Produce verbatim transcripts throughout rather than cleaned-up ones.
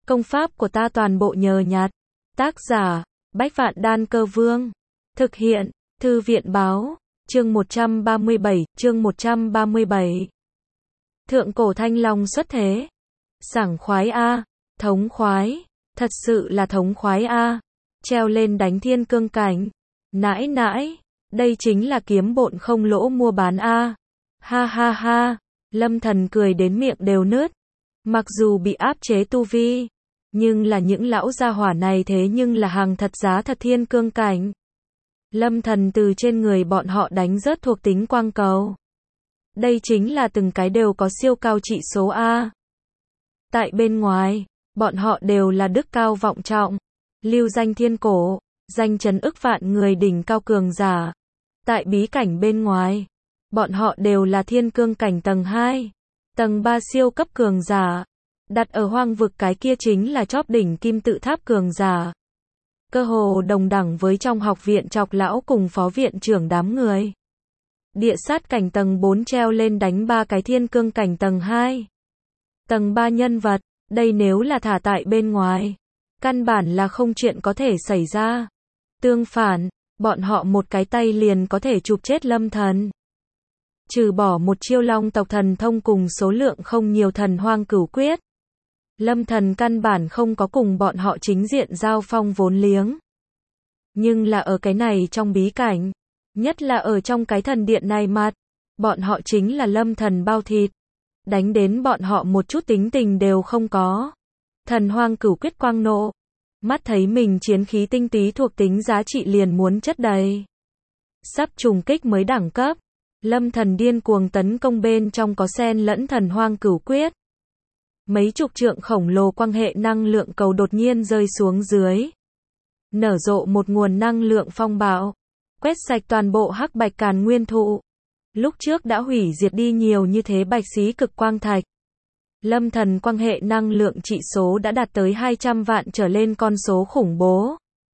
Công pháp của ta toàn bộ nhờ nhặt. Tác giả, Bách Vạn Đan Cơ Vương. Thực hiện, Thư viện Báo. Chương một trăm ba mươi bảy, chương một trăm ba mươi bảy. Thượng cổ thanh long xuất thế. Sảng khoái a, thống khoái, thật sự là thống khoái a. Treo lên đánh thiên cương cảnh. Nãi nãi, đây chính là kiếm bộn không lỗ mua bán a. Ha ha ha, Lâm Thần cười đến miệng đều nứt. Mặc dù bị áp chế tu vi, nhưng là những lão gia hỏa này thế nhưng là hàng thật giá thật thiên cương cảnh. Lâm Thần từ trên người bọn họ đánh rớt thuộc tính quang cầu. Đây chính là từng cái đều có siêu cao trị số A. Tại bên ngoài, bọn họ đều là đức cao vọng trọng, lưu danh thiên cổ, danh chấn ức vạn người đỉnh cao cường giả. Tại bí cảnh bên ngoài, bọn họ đều là thiên cương cảnh tầng hai, tầng ba siêu cấp cường giả. Đặt ở hoang vực cái kia chính là chóp đỉnh kim tự tháp cường giả. Cơ hồ đồng đẳng với trong học viện Trọc lão cùng phó viện trưởng đám người. Địa sát cảnh tầng bốn treo lên đánh ba cái thiên cương cảnh tầng hai. Tầng ba nhân vật, đây nếu là thả tại bên ngoài, căn bản là không chuyện có thể xảy ra. Tương phản, bọn họ một cái tay liền có thể chụp chết Lâm Thần. Trừ bỏ một chiêu long tộc thần thông cùng số lượng không nhiều thần hoang cửu quyết, Lâm Thần căn bản không có cùng bọn họ chính diện giao phong vốn liếng. Nhưng là ở cái này trong bí cảnh, nhất là ở trong cái thần điện này mặt, bọn họ chính là Lâm Thần bao thịt. Đánh đến bọn họ một chút tính tình đều không có. Thần hoang cửu quyết quang nộ. Mắt thấy mình chiến khí tinh túy thuộc tính giá trị liền muốn chất đầy. Sắp trùng kích mới đẳng cấp. Lâm Thần điên cuồng tấn công bên trong có xen lẫn thần hoang cửu quyết. Mấy chục trượng khổng lồ quang hệ năng lượng cầu đột nhiên rơi xuống dưới. Nở rộ một nguồn năng lượng phong bạo. Quét sạch toàn bộ hắc bạch càn nguyên thụ. Lúc trước đã hủy diệt đi nhiều như thế bạch xí cực quang thạch. Lâm Thần quang hệ năng lượng trị số đã đạt tới hai trăm vạn trở lên con số khủng bố.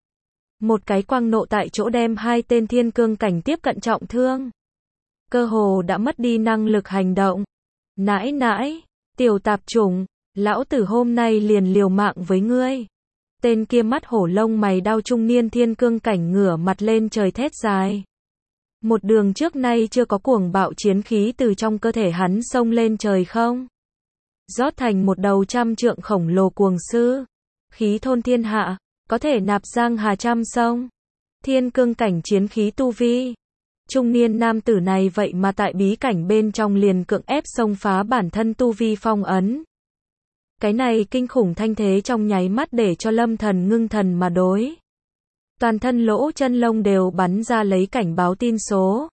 Một cái quang nộ tại chỗ đem hai tên thiên cương cảnh tiếp cận trọng thương. Cơ hồ đã mất đi năng lực hành động. Nãi nãi, tiểu tạp chủng, lão tử hôm nay liền liều mạng với ngươi. Tên kia mắt hổ lông mày đao trung niên thiên cương cảnh ngửa mặt lên trời thét dài. Một đường trước nay chưa có cuồng bạo chiến khí từ trong cơ thể hắn xông lên trời không. Rót thành một đầu trăm trượng khổng lồ cuồng sư. Khí thôn thiên hạ, có thể nạp giang hà trăm sông. Thiên cương cảnh chiến khí tu vi. Trung niên nam tử này vậy mà tại bí cảnh bên trong liền cưỡng ép xông phá bản thân tu vi phong ấn. Cái này kinh khủng thanh thế trong nháy mắt để cho Lâm Thần ngưng thần mà đối. Toàn thân lỗ chân lông đều bắn ra lấy cảnh báo tin số.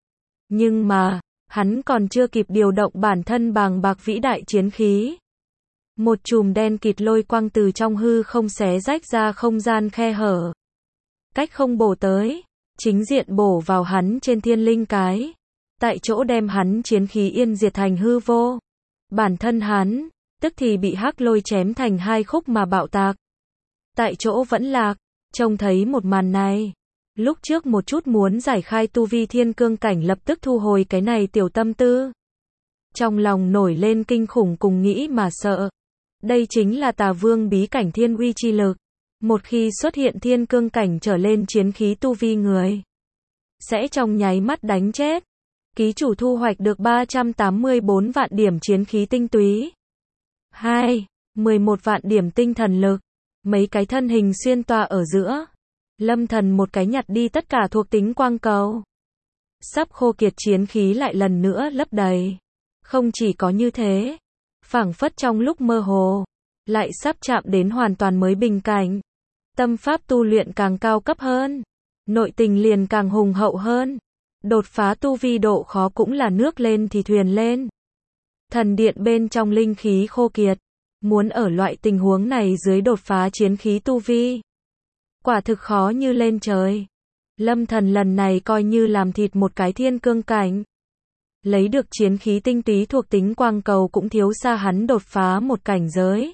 Nhưng mà, hắn còn chưa kịp điều động bản thân bàng bạc vĩ đại chiến khí. Một chùm đen kịt lôi quang từ trong hư không xé rách ra không gian khe hở. Cách không bổ tới, chính diện bổ vào hắn trên thiên linh cái. Tại chỗ đem hắn chiến khí yên diệt thành hư vô. Bản thân hắn, tức thì bị hắc lôi chém thành hai khúc mà bạo tạc. Tại chỗ vẫn lạc. Trông thấy một màn này, lúc trước một chút muốn giải khai tu vi thiên cương cảnh lập tức thu hồi cái này tiểu tâm tư. Trong lòng nổi lên kinh khủng cùng nghĩ mà sợ. Đây chính là Tà Vương bí cảnh thiên uy chi lực. Một khi xuất hiện thiên cương cảnh trở lên chiến khí tu vi người, sẽ trong nháy mắt đánh chết. Ký chủ thu hoạch được ba trăm tám mươi bốn vạn điểm chiến khí tinh túy. hai. mười một vạn điểm tinh thần lực. Mấy cái thân hình xuyên toa ở giữa. Lâm Thần một cái nhặt đi tất cả thuộc tính quang cầu. Sắp khô kiệt chiến khí lại lần nữa lấp đầy. Không chỉ có như thế, phảng phất trong lúc mơ hồ, lại sắp chạm đến hoàn toàn mới bình cảnh. Tâm pháp tu luyện càng cao cấp hơn, nội tình liền càng hùng hậu hơn. Đột phá tu vi độ khó cũng là nước lên thì thuyền lên. Thần điện bên trong linh khí khô kiệt. Muốn ở loại tình huống này dưới đột phá chiến khí tu vi, quả thực khó như lên trời. Lâm Thần lần này coi như làm thịt một cái thiên cương cảnh. Lấy được chiến khí tinh túy thuộc tính quang cầu cũng thiếu xa hắn đột phá một cảnh giới.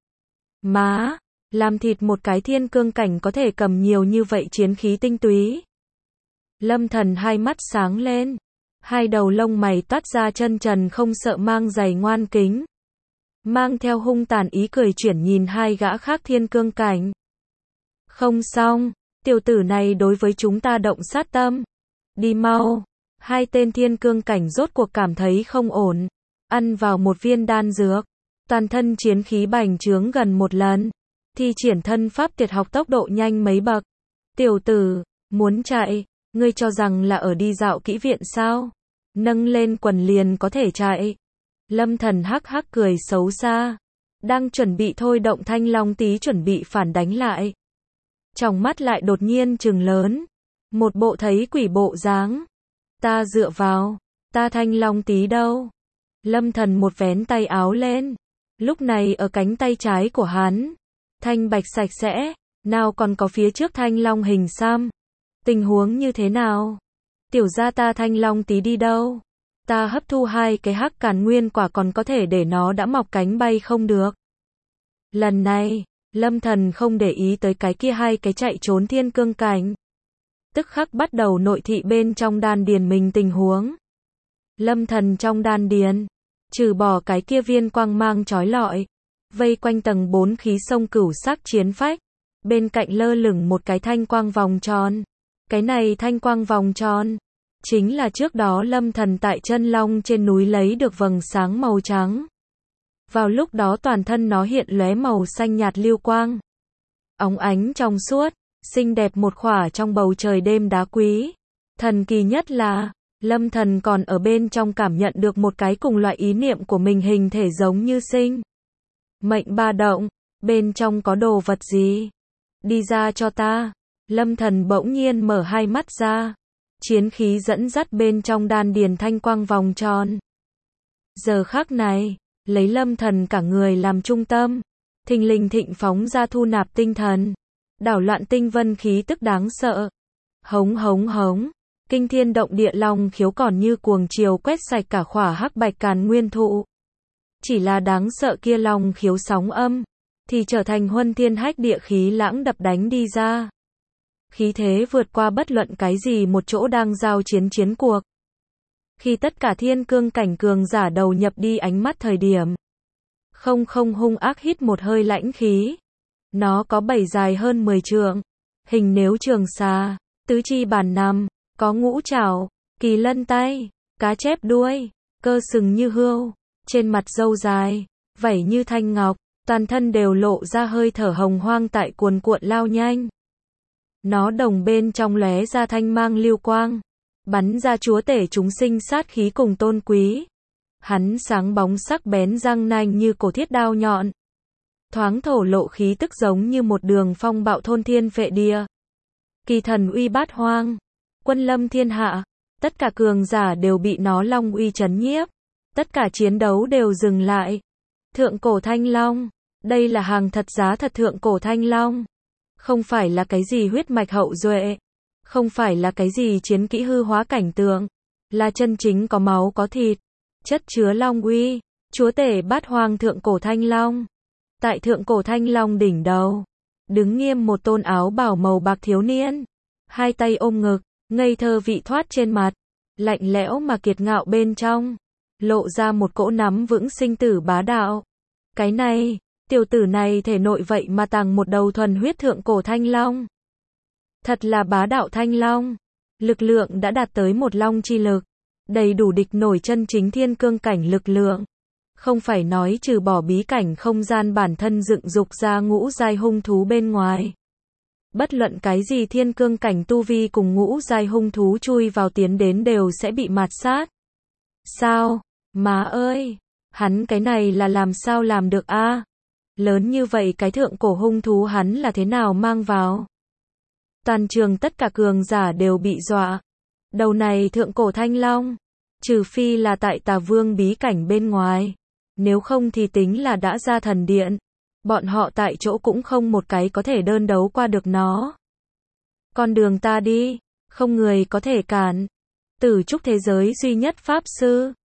Má, làm thịt một cái thiên cương cảnh có thể cầm nhiều như vậy chiến khí tinh túy. Lâm Thần hai mắt sáng lên, hai đầu lông mày toát ra chân trần không sợ mang giày ngoan kính. mang theo hung tàn ý cười chuyển nhìn hai gã khác thiên cương cảnh. Không xong, tiểu tử này đối với chúng ta động sát tâm. Đi mau. Hai tên thiên cương cảnh rốt cuộc cảm thấy không ổn. Ăn vào một viên đan dược. Toàn thân chiến khí bành trướng gần một lần. Thi triển thân pháp tuyệt học tốc độ nhanh mấy bậc. Tiểu tử, muốn chạy, ngươi cho rằng là ở đi dạo kỹ viện sao? Nâng lên quần liền có thể chạy. Lâm Thần hắc hắc cười xấu xa. Đang chuẩn bị thôi động Thanh Long Tí chuẩn bị phản đánh lại. Trong mắt lại đột nhiên trừng lớn. Một bộ thấy quỷ bộ dáng. Ta dựa vào, ta Thanh Long Tí đâu? Lâm Thần một vén tay áo lên. Lúc này ở cánh tay trái của hắn, thanh bạch sạch sẽ, nào còn có phía trước Thanh Long hình xăm. Tình huống như thế nào? Tiểu gia ta Thanh Long Tí đi đâu? Ta hấp thu hai cái hắc càn nguyên quả còn có thể để nó đã mọc cánh bay không được. Lần này, Lâm Thần không để ý tới cái kia hai cái chạy trốn thiên cương cảnh. Tức khắc bắt đầu nội thị bên trong đan điền mình tình huống. Lâm Thần trong đan điền, trừ bỏ cái kia viên quang mang chói lọi, vây quanh tầng bốn khí sông cửu sắc chiến phách, bên cạnh lơ lửng một cái thanh quang vòng tròn. Cái này thanh quang vòng tròn, chính là trước đó Lâm Thần tại chân long trên núi lấy được vầng sáng màu trắng. Vào lúc đó toàn thân nó hiện lóe màu xanh nhạt lưu quang. Óng ánh trong suốt, xinh đẹp một khỏa trong bầu trời đêm đá quý. Thần kỳ nhất là, Lâm Thần còn ở bên trong cảm nhận được một cái cùng loại ý niệm của mình hình thể giống như sinh mệnh ba động, bên trong có đồ vật gì? Đi ra cho ta. Lâm Thần bỗng nhiên mở hai mắt ra. Chiến khí dẫn dắt bên trong đan điền thanh quang vòng tròn. Giờ khắc này, lấy Lâm Thần cả người làm trung tâm, thình lình thịnh phóng ra thu nạp tinh thần, đảo loạn tinh vân khí tức đáng sợ. Hống hống hống, kinh thiên động địa long khiếu còn như cuồng chiều quét sạch cả khỏa hắc bạch càn nguyên thụ. Chỉ là đáng sợ kia long khiếu sóng âm, thì trở thành huân thiên hách địa khí lãng đập đánh đi ra. Khí thế vượt qua bất luận cái gì một chỗ đang giao chiến chiến cuộc. Khi tất cả thiên cương cảnh cường giả đầu nhập đi ánh mắt thời điểm. Không không hung ác hít một hơi lãnh khí. Nó có bảy dài hơn mười trượng. Hình nếu trường xà, tứ chi bàn nằm, có ngũ trảo, kỳ lân tay, cá chép đuôi, cơ sừng như hươu, trên mặt râu dài, vảy như thanh ngọc, toàn thân đều lộ ra hơi thở hồng hoang tại cuồn cuộn lao nhanh. Nó đồng bên trong lóe ra thanh mang lưu quang, bắn ra chúa tể chúng sinh sát khí cùng tôn quý. Hắn sáng bóng sắc bén răng nanh như cổ thiết đao nhọn. Thoáng thổ lộ khí tức giống như một đường phong bạo thôn thiên phệ địa. Kỳ thần uy bát hoang, quân lâm thiên hạ, tất cả cường giả đều bị nó long uy chấn nhiếp. Tất cả chiến đấu đều dừng lại. Thượng cổ thanh long, đây là hàng thật giá thật thượng cổ thanh long. Không phải là cái gì huyết mạch hậu duệ, không phải là cái gì chiến kỹ hư hóa cảnh tượng, là chân chính có máu có thịt, chất chứa long uy, chúa tể bát hoang thượng cổ thanh long. Tại thượng cổ thanh long đỉnh đầu, đứng nghiêm một tôn áo bào màu bạc thiếu niên, hai tay ôm ngực, ngây thơ vị thoát trên mặt, lạnh lẽo mà kiệt ngạo bên trong, lộ ra một cỗ nắm vững sinh tử bá đạo. Cái này, tiểu tử này thể nội vậy mà tàng một đầu thuần huyết thượng cổ thanh long. Thật là bá đạo thanh long. Lực lượng đã đạt tới một long chi lực, đầy đủ địch nổi chân chính thiên cương cảnh lực lượng. Không phải nói trừ bỏ bí cảnh không gian bản thân dựng dục ra ngũ giai hung thú bên ngoài. Bất luận cái gì thiên cương cảnh tu vi cùng ngũ giai hung thú chui vào tiến đến đều sẽ bị mạt sát. Sao? Má ơi! Hắn cái này là làm sao làm được a? À? Lớn như vậy cái thượng cổ hung thú hắn là thế nào mang vào? Toàn trường tất cả cường giả đều bị dọa. Đầu này thượng cổ thanh long, trừ phi là tại Tà Vương bí cảnh bên ngoài, nếu không thì tính là đã ra thần điện, bọn họ tại chỗ cũng không một cái có thể đơn đấu qua được nó. Con đường ta đi, không người có thể cản. Tử trúc thế giới duy nhất pháp sư.